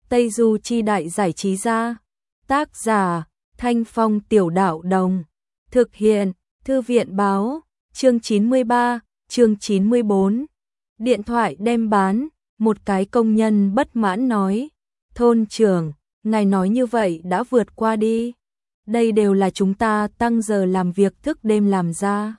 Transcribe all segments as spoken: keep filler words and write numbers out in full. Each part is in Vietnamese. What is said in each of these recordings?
Tây Du Chi Đại Giải Trí Gia. Tác giả Thanh Phong Tiểu Đạo Đồng. Thực hiện Thư viện Báo. Chương chín mươi ba, chương chín mươi bốn. Điện thoại đem bán. Một cái công nhân bất mãn nói. Thôn trưởng, ngài nói như vậy đã vượt qua đi. Đây đều là chúng ta tăng giờ làm việc thức đêm làm ra.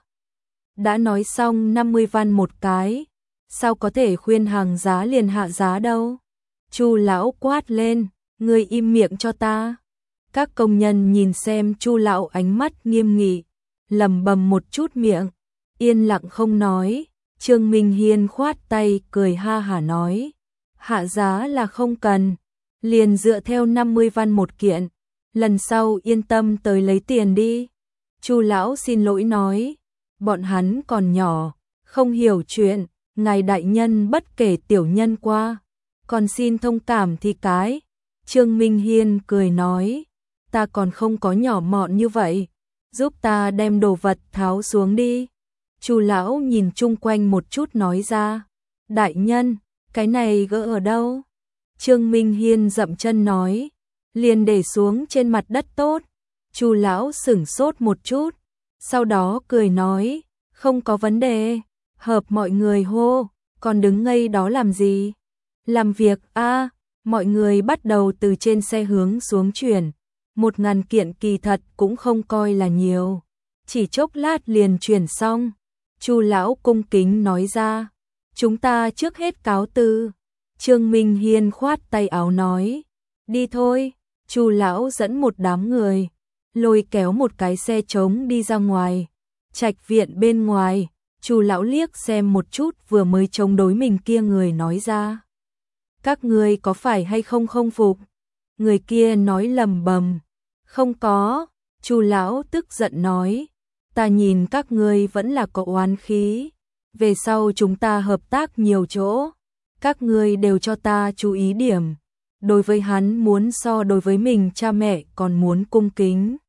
Đã nói xong năm mươi văn một cái. Sao có thể khuyên hàng giá liền hạ giá đâu? Chu lão quát lên, ngươi im miệng cho ta. Các công nhân nhìn xem Chu lão ánh mắt nghiêm nghị, lẩm bẩm một chút miệng, yên lặng không nói. Trương Minh Hiên khoát tay cười ha hả nói, hạ giá là không cần, liền dựa theo năm mươi văn một kiện, lần sau yên tâm tới lấy tiền đi. Chu lão xin lỗi nói, bọn hắn còn nhỏ, không hiểu chuyện, ngài đại nhân bất kể tiểu nhân qua, còn xin thông cảm thì cái. Trương Minh Hiên cười nói, ta còn không có nhỏ mọn như vậy, giúp ta đem đồ vật tháo xuống đi. Chu lão nhìn chung quanh một chút nói ra, đại nhân, cái này gỡ ở đâu? Trương Minh Hiên dậm chân nói, liền để xuống trên mặt đất tốt. Chu lão sửng sốt một chút, sau đó cười nói, không có vấn đề. Hợp mọi người hô, còn đứng ngây đó làm gì? Làm việc a. À, mọi người bắt đầu từ trên xe hướng xuống chuyển. Một ngàn kiện kỳ thật cũng không coi là nhiều, chỉ chốc lát liền chuyển xong. Chu lão cung kính nói ra, chúng ta trước hết cáo từ. Trương Minh Hiên khoát tay áo nói, đi thôi. Chu lão dẫn một đám người, lôi kéo một cái xe trống đi ra ngoài. Trạch viện bên ngoài, Chu lão liếc xem một chút vừa mới chống đối mình kia người nói ra, các ngươi có phải hay không không phục? Người kia nói lầm bầm, không có. Chu lão tức giận nói, ta nhìn các ngươi vẫn là có oán khí, về sau chúng ta hợp tác nhiều chỗ, các ngươi đều cho ta chú ý điểm, đối với hắn muốn so đối với mình cha mẹ còn muốn cung kính.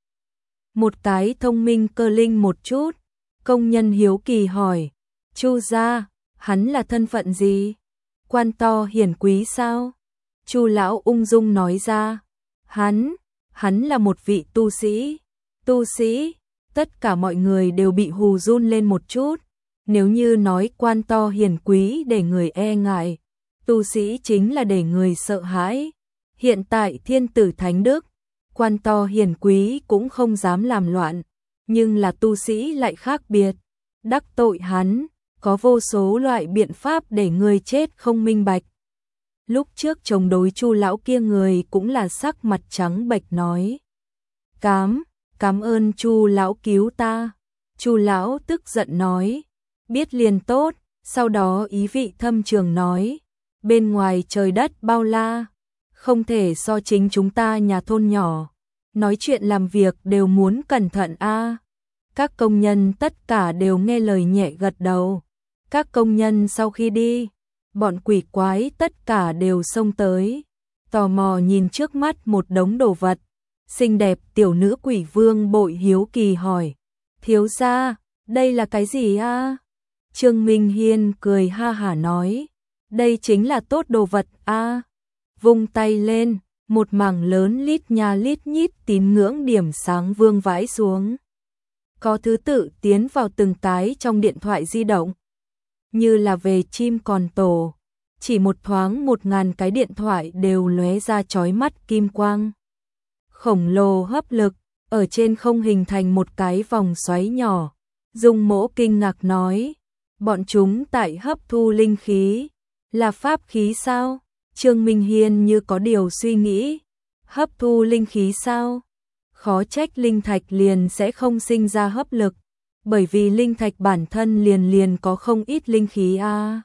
Một cái thông minh cơ linh một chút, công nhân hiếu kỳ hỏi, Chu gia, hắn là thân phận gì? Quan to hiển quý sao? Chu lão ung dung nói ra, hắn, hắn là một vị tu sĩ. Tu sĩ? Tất cả mọi người đều bị hù run lên một chút. Nếu như nói quan to hiển quý để người e ngại, tu sĩ chính là để người sợ hãi. Hiện tại thiên tử thánh đức, quan to hiển quý cũng không dám làm loạn, nhưng là tu sĩ lại khác biệt. Đắc tội hắn, có vô số loại biện pháp để người chết không minh bạch. Lúc trước chống đối Chu lão kia người cũng là sắc mặt trắng bệch nói, cám, cảm ơn Chu lão cứu ta. Chu lão tức giận nói, biết liền tốt. Sau đó ý vị thâm trường nói, bên ngoài trời đất bao la, không thể so chính chúng ta nhà thôn nhỏ, nói chuyện làm việc đều muốn cẩn thận a. À. Các công nhân tất cả đều nghe lời nhẹ gật đầu. Các công nhân sau khi đi, bọn quỷ quái tất cả đều xông tới, tò mò nhìn trước mắt một đống đồ vật. Xinh đẹp tiểu nữ quỷ vương bội hiếu kỳ hỏi, thiếu gia, đây là cái gì a? À? Trương Minh Hiên cười ha hả nói, đây chính là tốt đồ vật a. À? Vung tay lên, một mảng lớn lít nha lít nhít tín ngưỡng điểm sáng vương vãi xuống, có thứ tự tiến vào từng cái trong điện thoại di động, như là về chim còn tổ. Chỉ một thoáng một ngàn cái điện thoại đều lóe ra chói mắt kim quang. Khổng lồ hấp lực, ở trên không hình thành một cái vòng xoáy nhỏ. Dung Mỗ kinh ngạc nói, bọn chúng tại hấp thu linh khí, là pháp khí sao? Trương Minh Hiên như có điều suy nghĩ, hấp thu linh khí sao? Khó trách linh thạch liền sẽ không sinh ra hấp lực, bởi vì linh thạch bản thân liền liền có không ít linh khí a. À.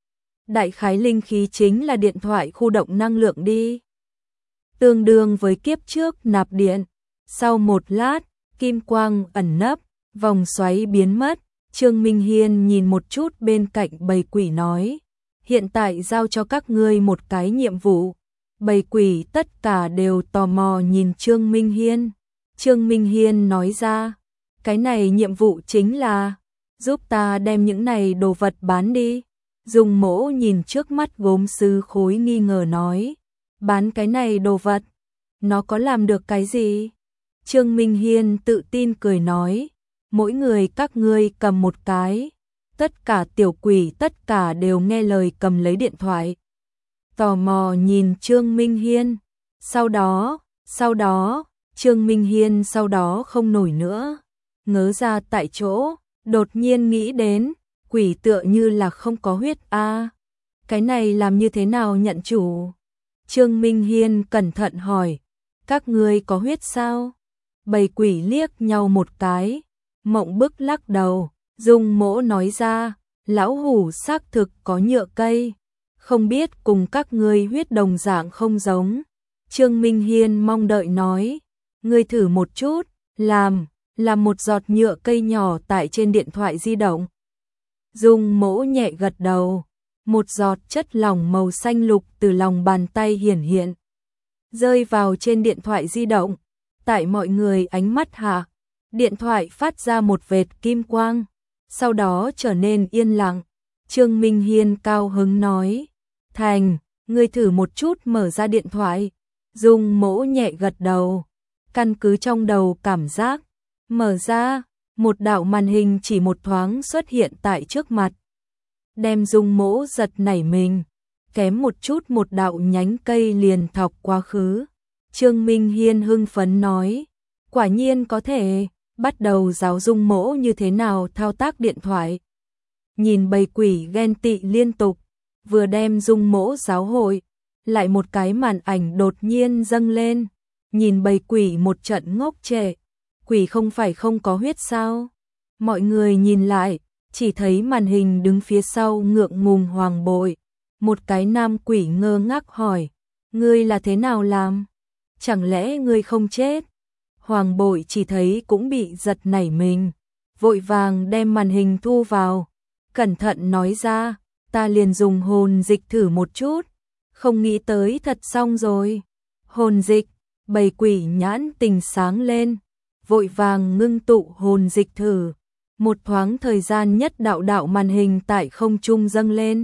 Đại khái linh khí chính là điện thoại khu động năng lượng đi. Tương đương với kiếp trước nạp điện. Sau một lát, kim quang ẩn nấp, vòng xoáy biến mất. Trương Minh Hiên nhìn một chút bên cạnh bầy quỷ nói, hiện tại giao cho các ngươi một cái nhiệm vụ. Bầy quỷ tất cả đều tò mò nhìn Trương Minh Hiên. Trương Minh Hiên nói ra, cái này nhiệm vụ chính là giúp ta đem những này đồ vật bán đi. Dung Mỗ nhìn trước mắt gốm sứ khối nghi ngờ nói, Bán cái này đồ vật, nó có làm được cái gì? Trương Minh Hiên tự tin cười nói, mỗi người các ngươi cầm một cái. Tất cả tiểu quỷ tất cả đều nghe lời cầm lấy điện thoại. Tò mò nhìn Trương Minh Hiên. Sau đó, sau đó, Trương Minh Hiên sau đó không nổi nữa. Ngớ ra tại chỗ, đột nhiên nghĩ đến, quỷ tựa như là không có huyết a. Cái này làm như thế nào nhận chủ? Trương Minh Hiên cẩn thận hỏi, các ngươi có huyết sao? Bầy quỷ liếc nhau một cái, mộng bức lắc đầu, Dung Mỗ nói ra, lão hủ xác thực có nhựa cây, không biết cùng các ngươi huyết đồng dạng không giống. Trương Minh Hiên mong đợi nói, ngươi thử một chút, làm, làm một giọt nhựa cây nhỏ tại trên điện thoại di động. Dung Mỗ nhẹ gật đầu, một giọt chất lỏng màu xanh lục từ lòng bàn tay hiển hiện, rơi vào trên điện thoại di động. Tại mọi người ánh mắt hạ, điện thoại phát ra một vệt kim quang, sau đó trở nên yên lặng. Trương Minh Hiên cao hứng nói, thành, ngươi thử một chút mở ra điện thoại. Dung Mỗ nhẹ gật đầu, căn cứ trong đầu cảm giác, mở ra, một đạo màn hình chỉ một thoáng xuất hiện tại trước mặt. Đem Dung Mỗ giật nảy mình, kém một chút một đạo nhánh cây liền thọc quá khứ. Trương Minh Hiên hưng phấn nói, quả nhiên có thể, bắt đầu giáo Dung Mỗ như thế nào thao tác điện thoại. Nhìn bầy quỷ ghen tị liên tục, vừa đem Dung Mỗ giáo hội, lại một cái màn ảnh đột nhiên dâng lên, nhìn bầy quỷ một trận ngốc trệ, quỷ không phải không có huyết sao? Mọi người nhìn lại, chỉ thấy màn hình đứng phía sau ngượng ngùng Hoàng Bội, một cái nam quỷ ngơ ngác hỏi, ngươi là thế nào làm? Chẳng lẽ ngươi không chết? Hoàng Bội chỉ thấy cũng bị giật nảy mình, vội vàng đem màn hình thu vào, cẩn thận nói ra, ta liền dùng hồn dịch thử một chút, không nghĩ tới thật xong rồi. Hồn dịch, bầy quỷ nhãn tình sáng lên, vội vàng ngưng tụ hồn dịch thử, một thoáng thời gian nhất đạo đạo màn hình tại không trung dâng lên.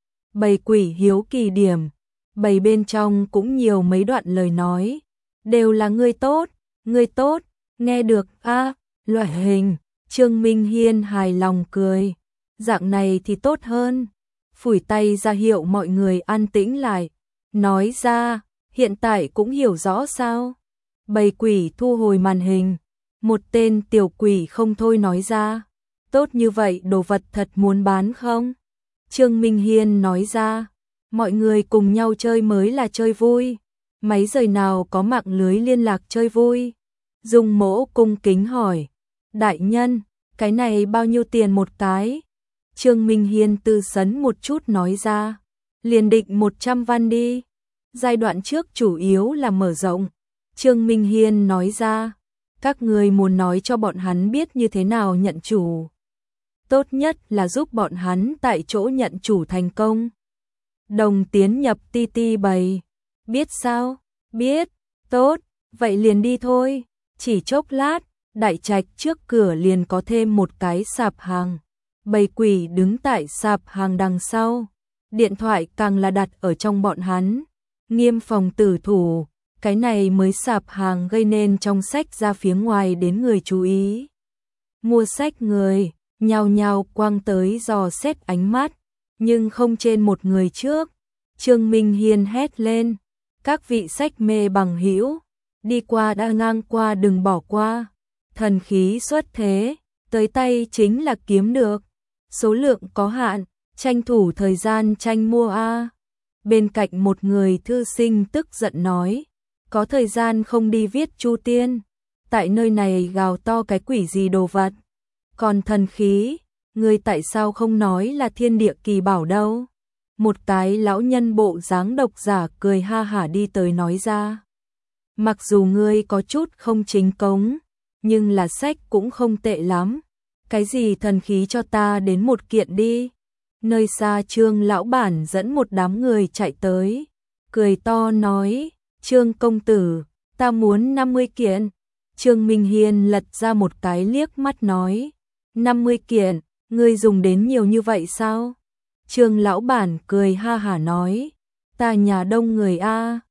Bầy quỷ hiếu kỳ điểm, bầy bên trong cũng nhiều mấy đoạn lời nói, đều là ngươi tốt, ngươi tốt, nghe được a, à, loại hình. Trương Minh Hiên hài lòng cười, dạng này thì tốt hơn, phủi tay ra hiệu mọi người an tĩnh lại, nói ra, hiện tại cũng hiểu rõ sao? Bầy quỷ thu hồi màn hình, một tên tiểu quỷ không thôi nói ra, tốt như vậy đồ vật thật muốn bán không? Trương Minh Hiên nói ra, mọi người cùng nhau chơi mới là chơi vui, mấy giờ nào có mạng lưới liên lạc chơi vui? Dung Mỗ cung kính hỏi, đại nhân, cái này bao nhiêu tiền một cái? Trương Minh Hiên tư sấn một chút nói ra, liền định một trăm văn đi. Giai đoạn trước chủ yếu là mở rộng. Trương Minh Hiên nói ra, các người muốn nói cho bọn hắn biết như thế nào nhận chủ. Tốt nhất là giúp bọn hắn tại chỗ nhận chủ thành công. Đồng tiến nhập ti ti bầy. Biết sao? Biết. Tốt, vậy liền đi thôi. Chỉ chốc lát, đại trạch trước cửa liền có thêm một cái sạp hàng. Bầy quỷ đứng tại sạp hàng đằng sau. Điện thoại càng là đặt ở trong bọn hắn. Nghiêm phòng tử thủ, cái này mới sạp hàng gây nên trong sách ra phía ngoài đến người chú ý. Mua sách người, nhao nhao quang tới dò xét ánh mắt, nhưng không trên một người trước. Trương Minh Hiên hét lên, các vị sách mê bằng hữu, đi qua đã ngang qua đừng bỏ qua. Thần khí xuất thế, tới tay chính là kiếm được. Số lượng có hạn, tranh thủ thời gian tranh mua a. Bên cạnh một người thư sinh tức giận nói, có thời gian không đi viết chu tiên, tại nơi này gào to cái quỷ gì đồ vật. Còn thần khí, người tại sao không nói là thiên địa kỳ bảo đâu? Một cái lão nhân bộ dáng độc giả cười ha hả đi tới nói ra. Mặc dù ngươi có chút không chính cống, nhưng là sách cũng không tệ lắm. Cái gì thần khí cho ta đến một kiện đi. Nơi xa Trương lão bản dẫn một đám người chạy tới, cười to nói, Trương công tử, ta muốn năm mươi kiện. Trương Minh Hiên lật ra một cái liếc mắt nói, năm mươi kiện, ngươi dùng đến nhiều như vậy sao? Trương lão bản cười ha hả nói, ta nhà đông người a,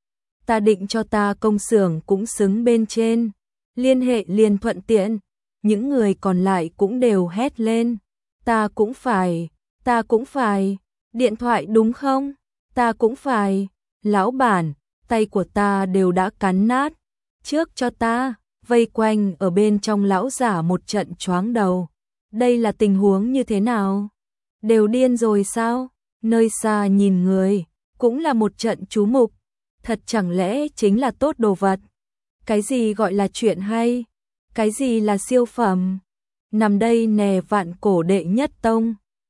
ta định cho ta công xưởng cũng xứng bên trên, liên hệ liền thuận tiện. Những người còn lại cũng đều hét lên, ta cũng phải, ta cũng phải, điện thoại đúng không? Ta cũng phải, lão bản, tay của ta đều đã cắn nát, trước cho ta, vây quanh ở bên trong lão giả một trận choáng đầu. Đây là tình huống như thế nào? Đều điên rồi sao? Nơi xa nhìn người, cũng là một trận chú mục, thật chẳng lẽ chính là tốt đồ vật? Cái gì gọi là chuyện hay? Cái gì là siêu phẩm? Nằm đây nè vạn cổ đệ nhất tông.